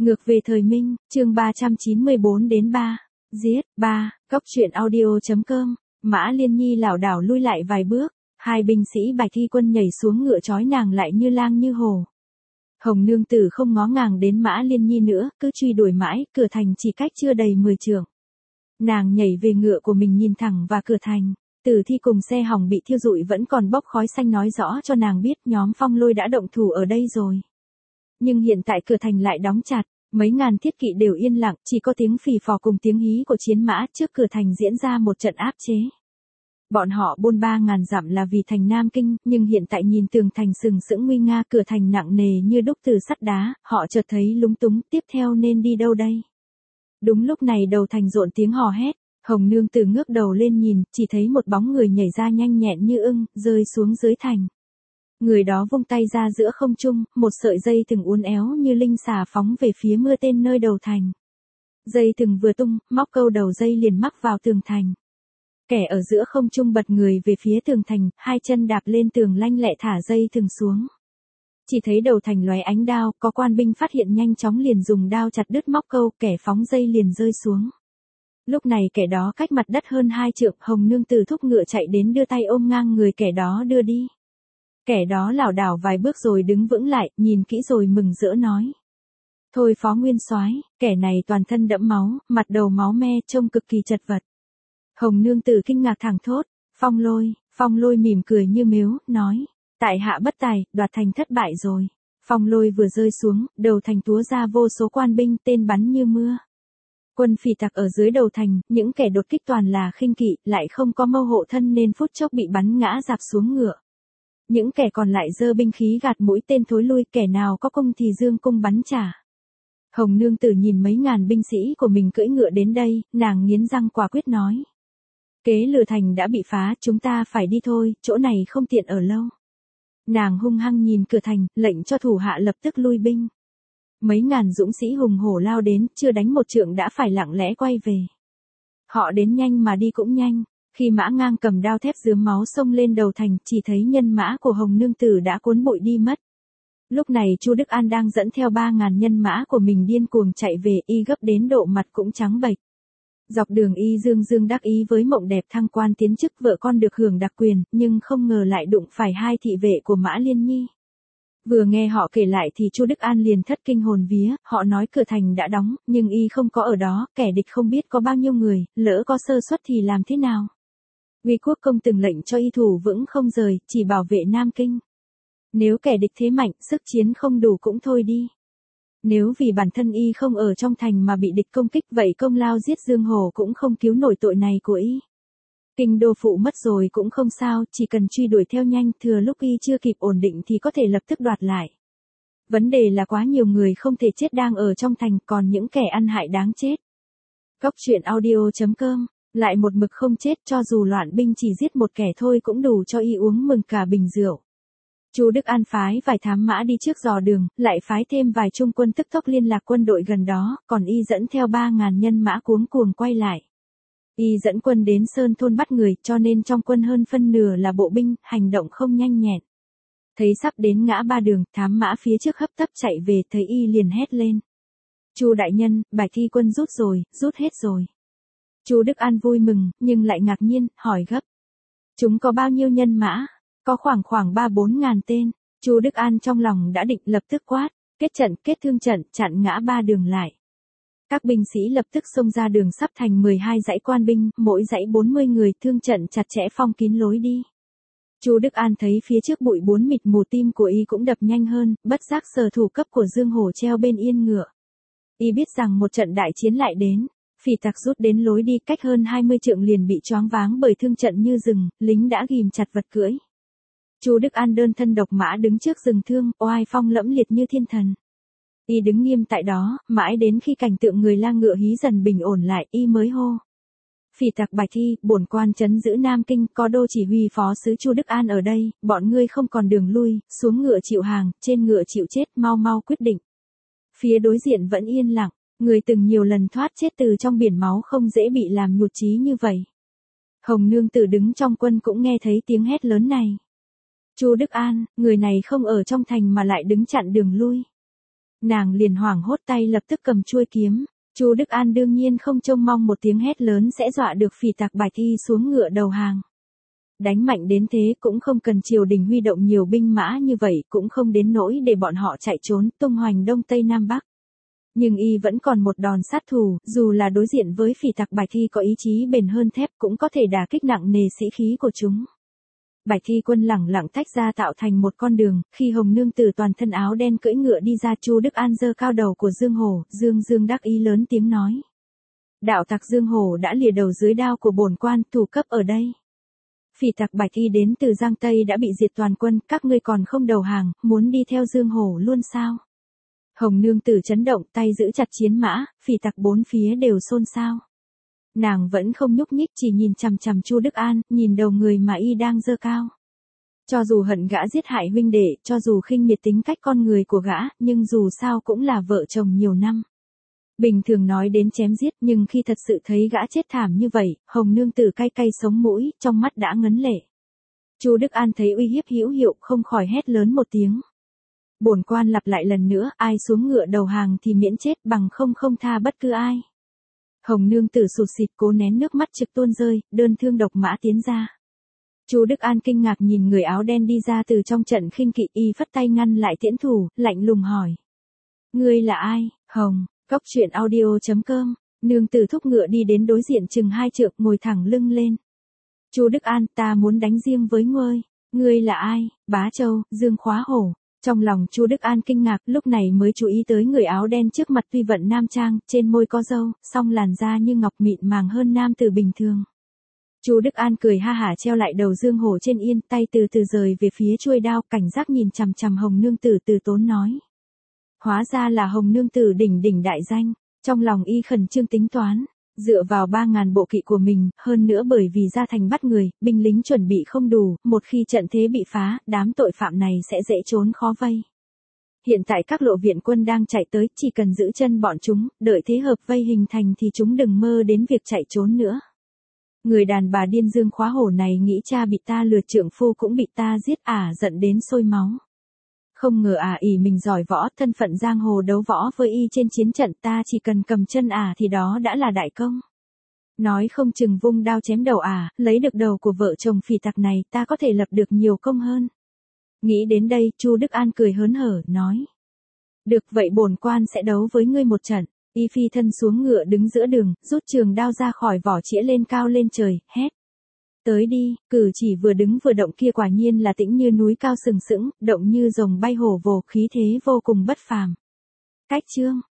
Ngược về thời Minh, chương 394-3. Giết, 3, Cốc truyện audio.com. Mã Liên Nhi lảo đảo lui lại vài bước, hai binh sĩ Bạch Thi Quân nhảy xuống ngựa trói nàng lại như lang như hổ. Hồng nương tử không ngó ngàng đến Mã Liên Nhi nữa, cứ truy đuổi mãi, cửa thành chỉ cách chưa đầy 10 trượng. Nàng nhảy về ngựa của mình nhìn thẳng vào cửa thành. Tử thi cùng xe hỏng bị thiêu rụi vẫn còn bốc khói xanh nói rõ cho nàng biết nhóm Phong Lôi đã động thủ ở đây rồi. Nhưng hiện tại cửa thành lại đóng chặt, mấy ngàn thiết kỵ đều yên lặng, chỉ có tiếng phì phò cùng tiếng hí của chiến mã trước cửa thành diễn ra một trận áp chế. Bọn họ buôn 3.000 dặm là vì thành Nam Kinh, nhưng hiện tại nhìn tường thành sừng sững nguy nga, cửa thành nặng nề như đúc từ sắt đá, họ chợt thấy lúng túng, tiếp theo nên đi đâu đây? Đúng lúc này đầu thành rộn tiếng hò hét, Hồng nương tử ngước đầu lên nhìn, chỉ thấy một bóng người nhảy ra nhanh nhẹn như ưng, rơi xuống dưới thành. Người đó vung tay ra giữa không trung, một sợi dây thừng uốn éo như linh xà phóng về phía mưa tên nơi đầu thành. Dây thừng vừa tung, móc câu đầu dây liền mắc vào tường thành. Kẻ ở giữa không trung bật người về phía tường thành, hai chân đạp lên tường lanh lẹ thả dây thừng xuống. Chỉ thấy đầu thành lóe ánh đao, có quan binh phát hiện nhanh chóng liền dùng đao chặt đứt móc câu, kẻ phóng dây liền rơi xuống. Lúc này kẻ đó cách mặt đất hơn 2 trượng, Hồng nương tử thúc ngựa chạy đến đưa tay ôm ngang người kẻ đó đưa đi. Kẻ đó lảo đảo vài bước rồi đứng vững lại, nhìn kỹ rồi mừng rỡ nói: "Thôi Phó Nguyên Soái, kẻ này toàn thân đẫm máu, mặt đầu máu me, trông cực kỳ chật vật." Hồng nương tử kinh ngạc thẳng thốt: Phong Lôi mỉm cười như mếu, nói: "Tại hạ bất tài, đoạt thành thất bại rồi." Phong Lôi vừa rơi xuống, đầu thành túa ra vô số quan binh, tên bắn như mưa. Quân phỉ tặc ở dưới đầu thành, những kẻ đột kích toàn là khinh kỵ, lại không có mâu hộ thân nên phút chốc bị bắn ngã rạp xuống ngựa. Những kẻ còn lại giơ binh khí gạt mũi tên thối lui, kẻ nào có cung thì dương cung bắn trả. Hồng nương tử nhìn mấy ngàn binh sĩ của mình cưỡi ngựa đến đây, nàng nghiến răng quả quyết nói: "Kế lừa thành đã bị phá, chúng ta phải đi thôi, chỗ này không tiện ở lâu." Nàng hung hăng nhìn cửa thành, lệnh cho thủ hạ lập tức lui binh. Mấy ngàn dũng sĩ hùng hổ lao đến, chưa đánh một trượng đã phải lặng lẽ quay về. Họ đến nhanh mà đi cũng nhanh. Khi mã ngang cầm đao thép rướm máu xông lên đầu thành, chỉ thấy nhân mã của Hồng nương tử đã cuốn bụi đi mất. Lúc này Chu Đức An đang dẫn theo 3.000 nhân mã của mình điên cuồng chạy về, y gấp đến độ mặt cũng trắng bệch. Dọc đường y dương đắc ý với mộng đẹp thăng quan tiến chức, vợ con được hưởng đặc quyền, nhưng không ngờ lại đụng phải hai thị vệ của Mã Liên Nhi. Vừa nghe họ kể lại thì Chu Đức An liền thất kinh hồn vía, họ nói cửa thành đã đóng, nhưng y không có ở đó, kẻ địch không biết có bao nhiêu người, lỡ có sơ suất thì làm thế nào? Uy Quốc công từng lệnh cho y thủ vững không rời, chỉ bảo vệ Nam Kinh. Nếu kẻ địch thế mạnh, sức chiến không đủ cũng thôi đi. Nếu vì bản thân y không ở trong thành mà bị địch công kích, vậy công lao giết Dương Hổ cũng không cứu nổi tội này của y. Kinh đô phụ mất rồi cũng không sao, chỉ cần truy đuổi theo nhanh, thừa lúc y chưa kịp ổn định thì có thể lập tức đoạt lại. Vấn đề là quá nhiều người không thể chết đang ở trong thành, còn những kẻ ăn hại đáng chết. Cốc truyện audio.com. Lại một mực không chết, cho dù loạn binh chỉ giết một kẻ thôi cũng đủ cho y uống mừng cả bình rượu. Chu Đức An phái vài thám mã đi trước dò đường, lại phái thêm vài trung quân tức tốc liên lạc quân đội gần đó, còn y dẫn theo 3.000 nhân mã cuống cuồng quay lại. Y dẫn quân đến Sơn Thôn bắt người, cho nên trong quân hơn phân nửa là bộ binh, hành động không nhanh nhẹn. Thấy sắp đến ngã ba đường, thám mã phía trước hấp tấp chạy về, thấy y liền hét lên: "Chu đại nhân, Bạch Thi Quân rút hết rồi." Chu Đức An vui mừng, nhưng lại ngạc nhiên, hỏi gấp: "Chúng có bao nhiêu nhân mã?" "Có khoảng 3-4 ngàn tên." Chu Đức An trong lòng đã định, lập tức quát: Kết thương trận, chặn ngã ba đường lại." Các binh sĩ lập tức xông ra đường sắp thành 12 dãy quan binh, mỗi dãy 40 người, thương trận chặt chẽ phong kín lối đi. Chu Đức An thấy phía trước bụi bốn mịt mù, tim của y cũng đập nhanh hơn, bất giác sờ thủ cấp của Dương Hổ treo bên yên ngựa. Y biết rằng một trận đại chiến lại đến. Phỉ tặc rút đến lối đi cách hơn 20 trượng liền bị choáng váng bởi thương trận như rừng, lính đã ghìm chặt vật cưỡi. Chu Đức An đơn thân độc mã đứng trước rừng thương, oai phong lẫm liệt như thiên thần. Y đứng nghiêm tại đó, mãi đến khi cảnh tượng người lang ngựa hí dần bình ổn lại, y mới hô: "Phỉ tặc Bạch Thi, bổn quan trấn giữ Nam Kinh, có đô chỉ huy phó sứ Chu Đức An ở đây, bọn ngươi không còn đường lui, xuống ngựa chịu hàng, trên ngựa chịu chết, mau quyết định." Phía đối diện vẫn yên lặng. Người từng nhiều lần thoát chết từ trong biển máu không dễ bị làm nhụt chí như vậy. Hồng nương tử đứng trong quân cũng nghe thấy tiếng hét lớn này. Chu Đức An, người này không ở trong thành mà lại đứng chặn đường lui. Nàng liền hoảng hốt tay lập tức cầm chuôi kiếm. Chu Đức An đương nhiên không trông mong một tiếng hét lớn sẽ dọa được phỉ tặc Bạch Y xuống ngựa đầu hàng. Đánh mạnh đến thế cũng không cần triều đình huy động nhiều binh mã như vậy, cũng không đến nỗi để bọn họ chạy trốn tung hoành đông tây nam bắc. Nhưng y vẫn còn một đòn sát thủ, dù là đối diện với phỉ tặc Bạch Y có ý chí bền hơn thép cũng có thể đả kích nặng nề sĩ khí của chúng. Bạch Y quân lẳng lặng tách ra tạo thành một con đường, khi Hồng Nương Tử toàn thân áo đen cưỡi ngựa đi ra, Chu Đức An giơ cao đầu của Dương Hổ, Dương đắc ý lớn tiếng nói. Đạo tặc Dương Hổ đã lìa đầu dưới đao của bổn quan, thủ cấp ở đây. Phỉ tặc Bạch Y đến từ Giang Tây đã bị diệt toàn quân, các ngươi còn không đầu hàng, muốn đi theo Dương Hổ luôn sao? Hồng Nương Tử chấn động, tay giữ chặt chiến mã, phỉ tặc bốn phía đều xôn xao. Nàng vẫn không nhúc nhích, chỉ nhìn chằm chằm Chu Đức An, nhìn đầu người mà y đang giơ cao. Cho dù hận gã giết hại huynh đệ, cho dù khinh miệt tính cách con người của gã, nhưng dù sao cũng là vợ chồng nhiều năm. Bình thường nói đến chém giết, nhưng khi thật sự thấy gã chết thảm như vậy, Hồng Nương Tử cay cay sống mũi, trong mắt đã ngấn lệ. Chu Đức An thấy uy hiếp hữu hiệu, không khỏi hét lớn một tiếng. Bổn quan lặp lại lần nữa, ai xuống ngựa đầu hàng thì miễn chết, bằng không tha bất cứ ai. Hồng Nương Tử sụt sịt cố nén nước mắt trực tuôn rơi, đơn thương độc mã tiến ra. Chu Đức An kinh ngạc nhìn người áo đen đi ra từ trong trận khinh kỵ, y phất tay ngăn lại tiễn thủ, lạnh lùng hỏi. Ngươi là ai? Hồng, Cốc Truyện Audio.com, Nương Tử thúc ngựa đi đến đối diện chừng 2 trượng, ngồi thẳng lưng lên. Chu Đức An, ta muốn đánh riêng với ngươi. Ngươi là ai? Bá Châu, Dương Khóa Hổ. Trong lòng Chu Đức An kinh ngạc, lúc này mới chú ý tới người áo đen trước mặt tuy vận nam trang, trên môi có râu, song làn da như ngọc mịn màng hơn nam tử bình thường. Chu Đức An cười ha hả treo lại đầu Dương Hổ trên yên, tay từ từ rời về phía chuôi đao, cảnh giác nhìn chằm chằm Hồng Nương Tử, từ tốn nói. Hóa ra là Hồng Nương Tử đỉnh đại danh, trong lòng y khẩn trương tính toán. Dựa vào 3.000 bộ kỵ của mình, hơn nữa bởi vì ra thành bắt người, binh lính chuẩn bị không đủ, một khi trận thế bị phá, đám tội phạm này sẽ dễ trốn khó vây. Hiện tại các lộ viện quân đang chạy tới, chỉ cần giữ chân bọn chúng, đợi thế hợp vây hình thành thì chúng đừng mơ đến việc chạy trốn nữa. Người đàn bà điên Dương Khóa Hổ này nghĩ cha bị ta lừa, trượng phu cũng bị ta giết, giận đến sôi máu. Không ngờ ỷ mình giỏi võ, thân phận giang hồ đấu võ với y trên chiến trận, ta chỉ cần cầm chân thì đó đã là đại công. Nói không chừng vung đao chém đầu lấy được đầu của vợ chồng phỉ tặc này, ta có thể lập được nhiều công hơn. Nghĩ đến đây, Chu Đức An cười hớn hở, nói. Được vậy bổn quan sẽ đấu với ngươi một trận. Y phi thân xuống ngựa đứng giữa đường, rút trường đao ra khỏi vỏ chĩa lên cao lên trời, hét. Tới đi, cử chỉ vừa đứng vừa động kia quả nhiên là tĩnh như núi cao sừng sững, động như rồng bay hổ vồ, khí thế vô cùng bất phàm. Cách chương